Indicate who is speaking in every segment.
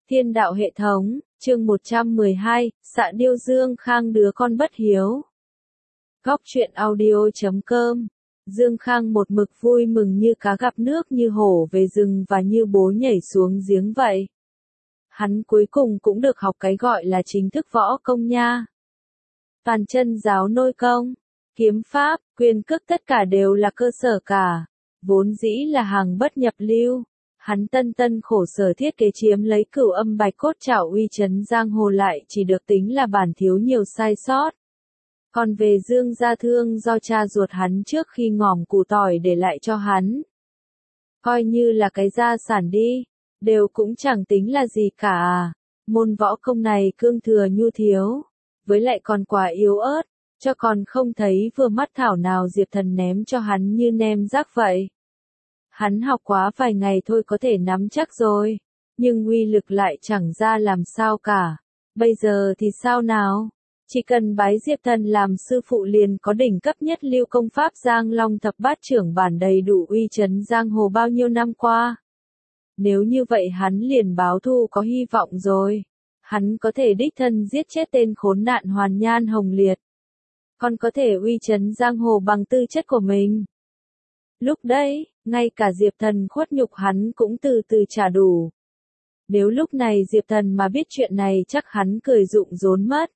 Speaker 1: Thiên đạo hệ thống, chương 112, xạ điêu Dương Khang đứa con bất hiếu. Góc truyện audio.com. Dương Khang một mực vui mừng như cá gặp nước, như hổ về rừng và như bố nhảy xuống giếng vậy. Hắn cuối cùng cũng được học cái gọi là chính thức võ công nha. Toàn chân giáo nôi công, kiếm pháp, quyền cước tất cả đều là cơ sở cả. Vốn dĩ là hàng bất nhập lưu. Hắn tân khổ sở thiết kế chiếm lấy Cửu Âm Bạch Cốt Trảo uy chấn giang hồ lại chỉ được tính là bản thiếu nhiều sai sót. Còn về Dương Gia Thương do cha ruột hắn trước khi ngỏm củ tỏi để lại cho hắn, coi như là cái gia sản đi, đều cũng chẳng tính là gì cả à. Môn võ công này cương thừa nhu thiếu, với lại còn quá yếu ớt, cho còn không thấy vừa mắt thảo nào Diệp Thần ném cho hắn như nem rác vậy. Hắn học quá vài ngày thôi có thể nắm chắc rồi, nhưng uy lực lại chẳng ra làm sao cả. Bây giờ thì sao nào? Chỉ cần bái Diệp Thần làm sư phụ liền có đỉnh cấp nhất lưu công pháp Giang Long Thập Bát Trưởng bản đầy đủ uy chấn giang hồ bao nhiêu năm qua. Nếu như vậy hắn liền báo thù có hy vọng rồi. Hắn có thể đích thân giết chết tên khốn nạn Hoàn Nhan Hồng Liệt. Còn có thể uy chấn giang hồ bằng tư chất của mình. Lúc đấy, ngay cả Diệp Thần khuất nhục hắn cũng từ từ trả đủ. Nếu lúc này Diệp Thần mà biết chuyện này chắc hắn cười rụng rốn mất.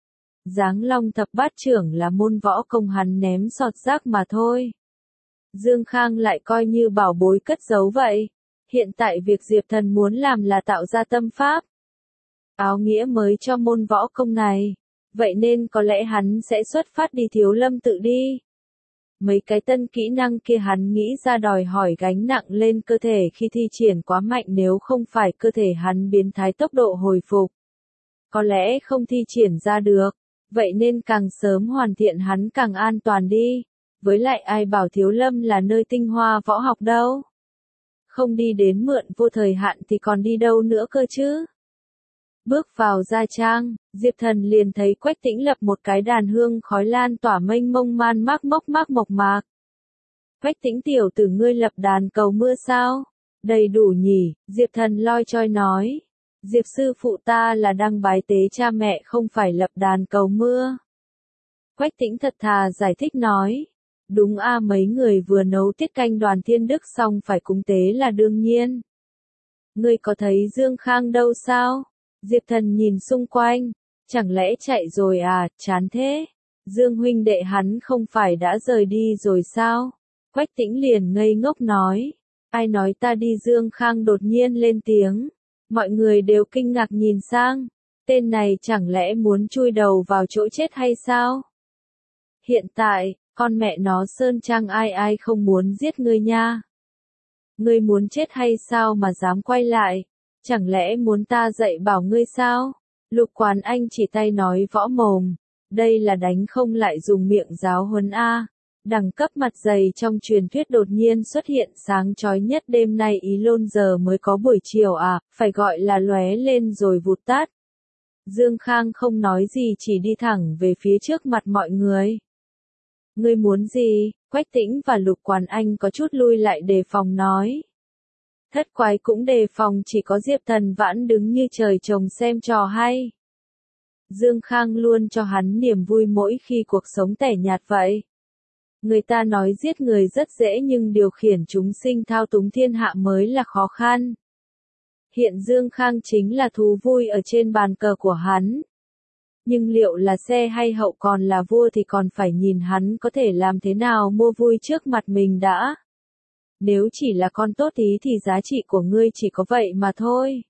Speaker 1: Giáng Long Thập Bát Trưởng là môn võ công hắn ném sọt rác mà thôi. Dương Khang lại coi như bảo bối cất giấu vậy. Hiện tại việc Diệp Thần muốn làm là tạo ra tâm pháp, áo nghĩa mới cho môn võ công này. Vậy nên có lẽ hắn sẽ xuất phát đi Thiếu Lâm tự đi. Mấy cái tân kỹ năng kia hắn nghĩ ra đòi hỏi gánh nặng lên cơ thể khi thi triển quá mạnh, nếu không phải cơ thể hắn biến thái tốc độ hồi phục, có lẽ không thi triển ra được. Vậy nên càng sớm hoàn thiện hắn càng an toàn đi. Với lại ai bảo Thiếu Lâm là nơi tinh hoa võ học đâu. Không đi đến mượn vô thời hạn thì còn đi đâu nữa cơ chứ. Bước vào gia trang, Diệp Thần liền thấy Quách Tĩnh lập một cái đàn hương khói lan tỏa mênh mông man mác mộc mạc. Quách Tĩnh tiểu tử ngươi lập đàn cầu mưa sao? Đầy đủ nhỉ, Diệp Thần loi choi nói. Diệp sư phụ ta là đang bái tế cha mẹ không phải lập đàn cầu mưa. Quách Tĩnh thật thà giải thích nói. Đúng a, mấy người vừa nấu tiết canh Đoàn Thiên Đức xong phải cúng tế là đương nhiên. Ngươi có thấy Dương Khang đâu sao? Diệp Thần nhìn xung quanh, chẳng lẽ chạy rồi à, chán thế. Dương huynh đệ hắn không phải đã rời đi rồi sao? Quách Tĩnh liền ngây ngốc nói. Ai nói ta đi? Dương Khang đột nhiên lên tiếng. Mọi người đều kinh ngạc nhìn sang. Tên này chẳng lẽ muốn chui đầu vào chỗ chết hay sao? Hiện tại, con mẹ nó Sơn Trang ai không muốn giết ngươi nha. Ngươi muốn chết hay sao mà dám quay lại? Chẳng lẽ muốn ta dạy bảo ngươi sao? Lục Quán Anh chỉ tay nói võ mồm. Đây là đánh không lại dùng miệng giáo huấn a. Đẳng cấp mặt dày trong truyền thuyết đột nhiên xuất hiện sáng chói nhất đêm nay Ý Lôn giờ mới có buổi chiều à, phải gọi là lóe lên rồi vụt tắt. Dương Khang không nói gì chỉ đi thẳng về phía trước mặt mọi người. Ngươi muốn gì? Quách Tĩnh và Lục Quán Anh có chút lui lại đề phòng nói. Thất quái cũng đề phòng, chỉ có Diệp Thần vãn đứng như trời trồng xem trò hay. Dương Khang luôn cho hắn niềm vui mỗi khi cuộc sống tẻ nhạt vậy. Người ta nói giết người rất dễ nhưng điều khiển chúng sinh thao túng thiên hạ mới là khó khăn. Hiện Dương Khang chính là thú vui ở trên bàn cờ của hắn. Nhưng liệu là xe hay hậu còn là vua thì còn phải nhìn hắn có thể làm thế nào mua vui trước mặt mình đã. Nếu chỉ là con tốt tí thì giá trị của ngươi chỉ có vậy mà thôi.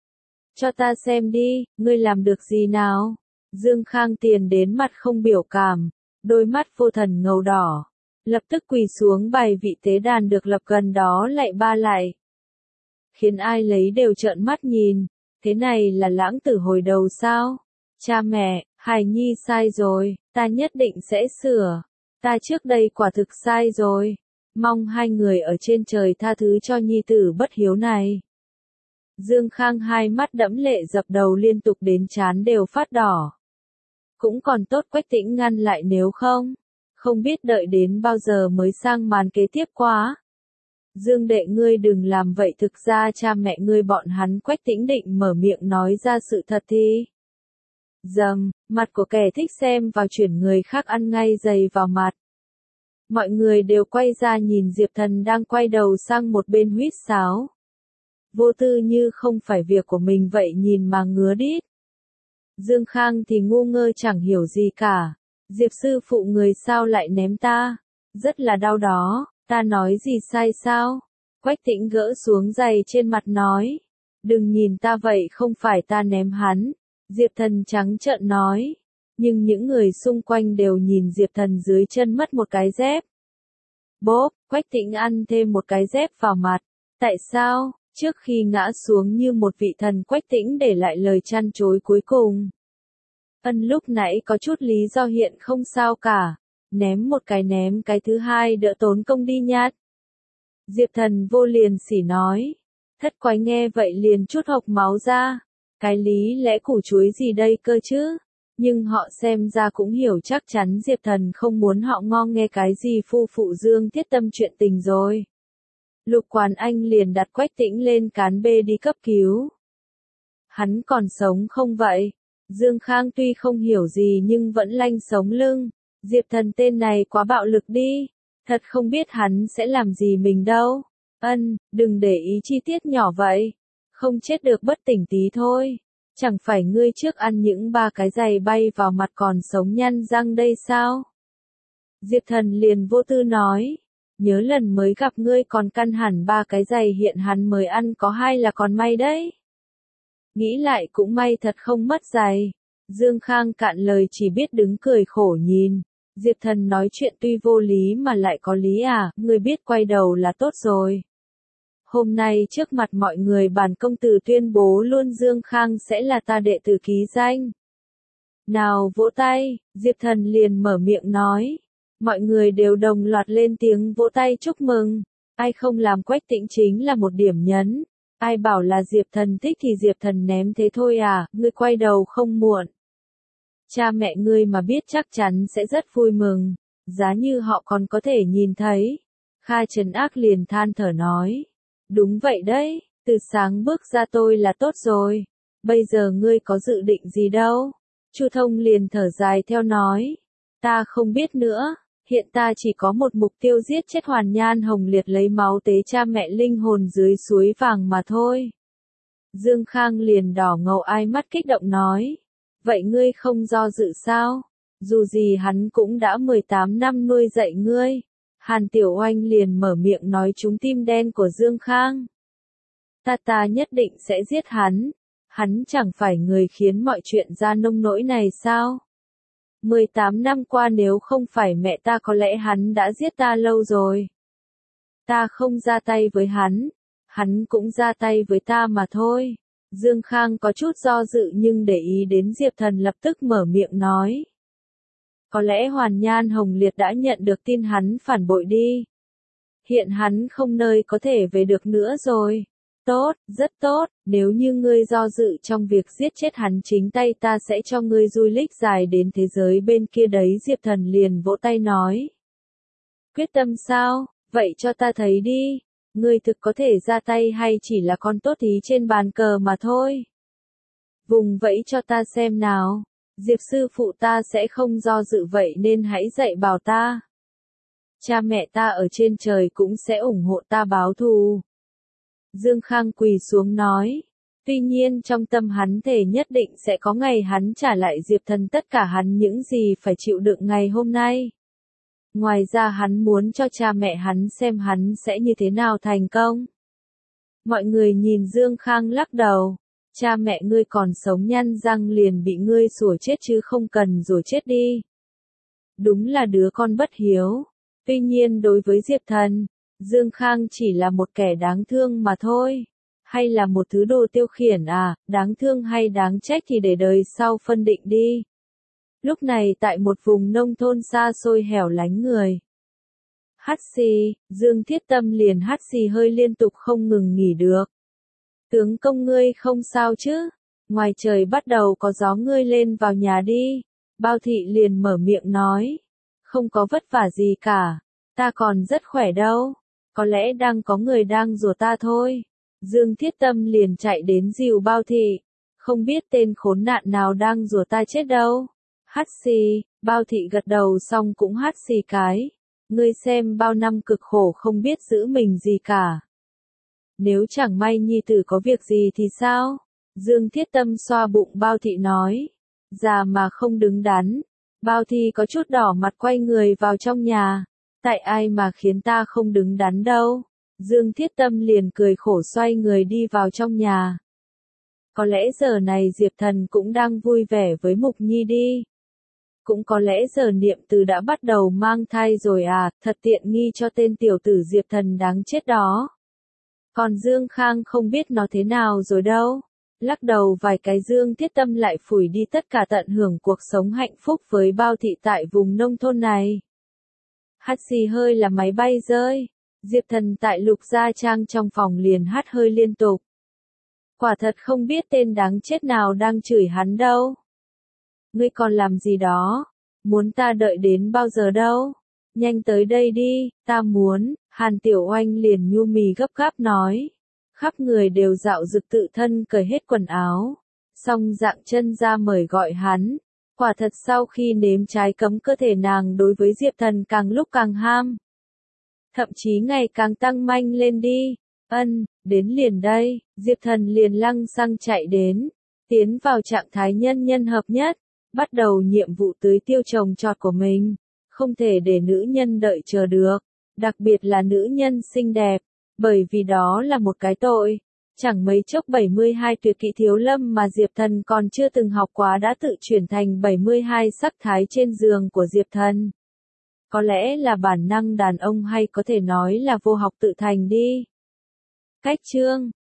Speaker 1: Cho ta xem đi, ngươi làm được gì nào? Dương Khang tiền đến mặt không biểu cảm, đôi mắt vô thần ngầu đỏ. Lập tức quỳ xuống bày vị tế đàn được lập gần đó lạy ba lại. Khiến ai lấy đều trợn mắt nhìn, thế này là lãng tử hồi đầu sao? Cha mẹ, hài nhi sai rồi, ta nhất định sẽ sửa. Ta trước đây quả thực sai rồi. Mong hai người ở trên trời tha thứ cho nhi tử bất hiếu này. Dương Khang hai mắt đẫm lệ dập đầu liên tục đến trán đều phát đỏ. Cũng còn tốt Quách Tĩnh ngăn lại, nếu không biết đợi đến bao giờ mới sang màn kế tiếp quá. Dương đệ ngươi đừng làm vậy, thực ra cha mẹ ngươi bọn hắn. Quách Tĩnh định mở miệng nói ra sự thật thì. Dầm, mặt của kẻ thích xem vào chuyển người khác ăn ngay giày vào mặt. Mọi người đều quay ra nhìn Diệp Thần đang quay đầu sang một bên huýt sáo. Vô tư như không phải việc của mình vậy nhìn mà ngứa đít. Dương Khang thì ngu ngơ chẳng hiểu gì cả. Diệp sư phụ người sao lại ném ta? Rất là đau đó, ta nói gì sai sao? Quách Tĩnh gỡ xuống giày trên mặt nói. Đừng nhìn ta vậy, không phải ta ném hắn. Diệp Thần trắng trợn nói. Nhưng những người xung quanh đều nhìn Diệp Thần dưới chân mất một cái dép. Bốp, Quách Tĩnh ăn thêm một cái dép vào mặt. Tại sao? Trước khi ngã xuống như một vị thần, Quách Tĩnh để lại lời trăn trối cuối cùng. Lúc nãy có chút lý do, hiện không sao cả. Ném một cái ném cái thứ hai đỡ tốn công đi nhát. Diệp Thần vô liền sỉ nói. Thất quái nghe vậy liền trút hộc máu ra. Cái lý lẽ củ chuối gì đây cơ chứ? Nhưng họ xem ra cũng hiểu chắc chắn Diệp Thần không muốn họ nghe cái gì phu phụ Dương Thiết Tâm chuyện tình rồi. Lục Quản Anh liền đặt Quách Tĩnh lên cán bê đi cấp cứu. Hắn còn sống không vậy? Dương Khang tuy không hiểu gì nhưng vẫn lanh sống lưng. Diệp Thần tên này quá bạo lực đi. Thật không biết hắn sẽ làm gì mình đâu. Đừng để ý chi tiết nhỏ vậy. Không chết được bất tỉnh tí thôi. Chẳng phải ngươi trước ăn những 3 cái giày bay vào mặt còn sống nhăn răng đây sao? Diệp Thần liền vô tư nói. Nhớ lần mới gặp ngươi còn căn hẳn 3 cái giày, hiện hắn mới ăn có 2 là còn may đấy. Nghĩ lại cũng may thật không mất giày. Dương Khang cạn lời chỉ biết đứng cười khổ nhìn. Diệp Thần nói chuyện tuy vô lý mà lại có lý à, ngươi biết quay đầu là tốt rồi. Hôm nay trước mặt mọi người bản công tử tuyên bố luôn Dương Khang sẽ là ta đệ tử ký danh. Nào vỗ tay, Diệp Thần liền mở miệng nói. Mọi người đều đồng loạt lên tiếng vỗ tay chúc mừng. Ai không làm Quách Tĩnh chính là một điểm nhấn. Ai bảo là Diệp Thần thích thì Diệp Thần ném thế thôi à, ngươi quay đầu không muộn. Cha mẹ ngươi mà biết chắc chắn sẽ rất vui mừng. Giá như họ còn có thể nhìn thấy. Kha Trấn Ác liền than thở nói. Đúng vậy đấy, từ sáng bước ra tôi là tốt rồi. Bây giờ ngươi có dự định gì đâu? Chu Thông liền thở dài theo nói. Ta không biết nữa, hiện ta chỉ có một mục tiêu, giết chết Hoàn Nhan Hồng Liệt, lấy máu tế cha mẹ linh hồn dưới suối vàng mà thôi. Dương Khang liền đỏ ngầu ai mắt kích động nói. Vậy ngươi không do dự sao? Dù gì hắn cũng đã 18 năm nuôi dạy ngươi. Hàn Tiểu Oanh liền mở miệng nói trúng tim đen của Dương Khang. Ta nhất định sẽ giết hắn. Hắn chẳng phải người khiến mọi chuyện ra nông nỗi này sao? 18 năm qua nếu không phải mẹ ta có lẽ hắn đã giết ta lâu rồi. Ta không ra tay với hắn cũng ra tay với ta mà thôi. Dương Khang có chút do dự nhưng để ý đến Diệp Thần lập tức mở miệng nói. Có lẽ Hoàn Nhan Hồng Liệt đã nhận được tin hắn phản bội đi. Hiện hắn không nơi có thể về được nữa rồi. Tốt, rất tốt, nếu như ngươi do dự trong việc giết chết hắn chính tay ta sẽ cho ngươi du lịch dài đến thế giới bên kia đấy. Diệp Thần liền vỗ tay nói. Quyết tâm sao, vậy cho ta thấy đi. Ngươi thực có thể ra tay hay chỉ là con tốt ý trên bàn cờ mà thôi. Vùng vẫy cho ta xem nào. Diệp sư phụ ta sẽ không do dự vậy nên hãy dạy bảo ta. Cha mẹ ta ở trên trời cũng sẽ ủng hộ ta báo thù. Dương Khang quỳ xuống nói. Tuy nhiên trong tâm hắn thề nhất định sẽ có ngày hắn trả lại Diệp Thần tất cả hắn những gì phải chịu đựng ngày hôm nay. Ngoài ra hắn muốn cho cha mẹ hắn xem hắn sẽ như thế nào thành công. Mọi người nhìn Dương Khang lắc đầu. Cha mẹ ngươi còn sống nhăn răng liền bị ngươi sủa chết chứ không cần rồi chết đi. Đúng là đứa con bất hiếu. Tuy nhiên đối với Diệp Thần, Dương Khang chỉ là một kẻ đáng thương mà thôi. Hay là một thứ đồ tiêu khiển à, đáng thương hay đáng trách thì để đời sau phân định đi. Lúc này tại một vùng nông thôn xa xôi hẻo lánh người. Hắt xì, Dương Thiết Tâm liền hắt xì hơi liên tục không ngừng nghỉ được. Tướng công ngươi không sao chứ? Ngoài trời bắt đầu có gió, ngươi lên vào nhà đi. Bao Thị liền mở miệng nói. Không có vất vả gì cả. Ta còn rất khỏe đâu. Có lẽ đang có người đang rủa ta thôi. Dương Thiết Tâm liền chạy đến dìu Bao Thị. Không biết tên khốn nạn nào đang rủa ta chết đâu. Hắt xì, Bao Thị gật đầu xong cũng hắt xì cái. Ngươi xem bao năm cực khổ không biết giữ mình gì cả. Nếu chẳng may nhi tử có việc gì thì sao? Dương Thiết Tâm xoa bụng Bao Thị nói. Già mà không đứng đắn. Bao Thị có chút đỏ mặt quay người vào trong nhà. Tại ai mà khiến ta không đứng đắn đâu? Dương Thiết Tâm liền cười khổ xoay người đi vào trong nhà. Có lẽ giờ này Diệp Thần cũng đang vui vẻ với Mục Nhi đi. Cũng có lẽ giờ Niệm Từ đã bắt đầu mang thai rồi à, thật tiện nghi cho tên tiểu tử Diệp Thần đáng chết đó. Còn Dương Khang không biết nó thế nào rồi đâu. Lắc đầu vài cái Dương Thiết Tâm lại phủi đi tất cả tận hưởng cuộc sống hạnh phúc với Bao Thị tại vùng nông thôn này. Hắt xì hơi là máy bay rơi. Diệp Thần tại Lục Gia Trang trong phòng liền hắt hơi liên tục. Quả thật không biết tên đáng chết nào đang chửi hắn đâu. Ngươi còn làm gì đó? Muốn ta đợi đến bao giờ đâu? Nhanh tới đây đi, ta muốn. Hàn Tiểu Oanh liền nhu mì gấp gáp nói. Khắp người đều dạo dực tự thân cởi hết quần áo. Xong dạng chân ra mời gọi hắn. Quả thật sau khi nếm trái cấm cơ thể nàng đối với Diệp Thần càng lúc càng ham. Thậm chí ngày càng tăng manh lên đi. Đến liền đây, Diệp Thần liền lăng xăng chạy đến. Tiến vào trạng thái nhân nhân hợp nhất. Bắt đầu nhiệm vụ tưới tiêu trồng trọt của mình. Không thể để nữ nhân đợi chờ được. Đặc biệt là nữ nhân xinh đẹp. Bởi vì đó là một cái tội. Chẳng mấy chốc 72 tuyệt kỹ thiếu lâm mà Diệp Thần còn chưa từng học quá đã tự chuyển thành 72 sắc thái trên giường của Diệp Thần. Có lẽ là bản năng đàn ông hay có thể nói là vô học tự thành đi. Cách chương